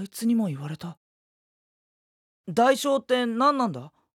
いつにも言われた。代償って何なんだ？